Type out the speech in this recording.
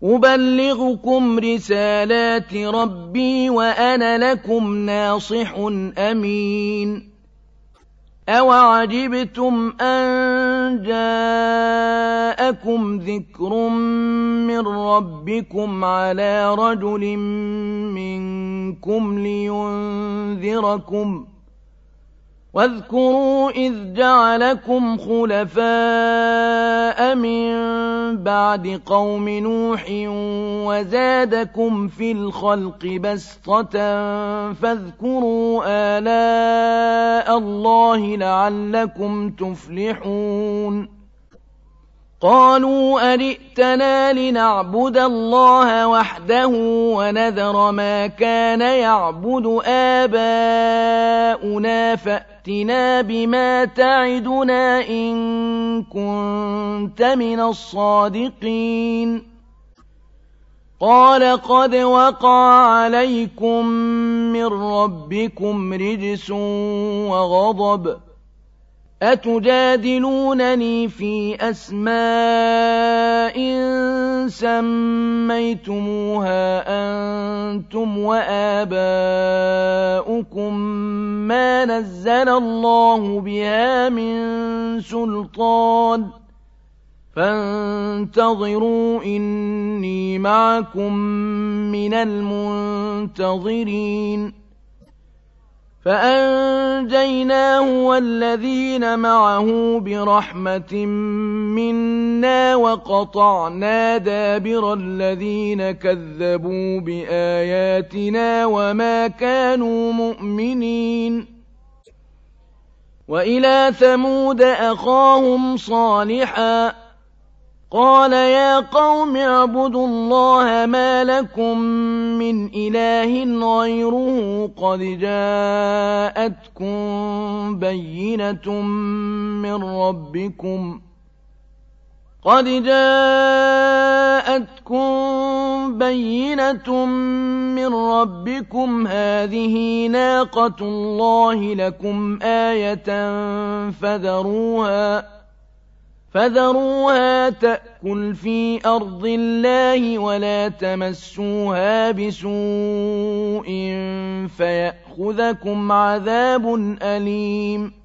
أبلغكم رسالات ربي وأنا لكم ناصح أمين أوعجبتم أن جاءكم ذكر من ربكم على رجل منكم لينذركم واذكروا إذ جعلكم خلفاء من بعد قوم نوح وزادكم في الخلق بسطة فاذكروا آلاء الله لعلكم تفلحون قالوا أجئتنا لنعبد الله وحده ونذر ما كان يعبد آباؤنا فأتنا بما تعدنا إن كنت من الصادقين قال قد وقع عليكم من ربكم رجس وغضب أتجادلونني في أسماء سميتموها أنتم وآباؤكم ما نزل الله بها من سلطان فانتظروا إني معكم من المنتظرين فأنجيناه والذين معه برحمة منا وقطعنا دابر الذين كذبوا بآياتنا وما كانوا مؤمنين وإلى ثمود أخاهم صالحا قال يا قوم اعبدوا الله ما لكم من إله غيره قد جاءتكم بينة من ربكم هذه ناقة الله لكم آية فذروها تأكل في أرض الله ولا تمسوها بسوء فيأخذكم عذاب أليم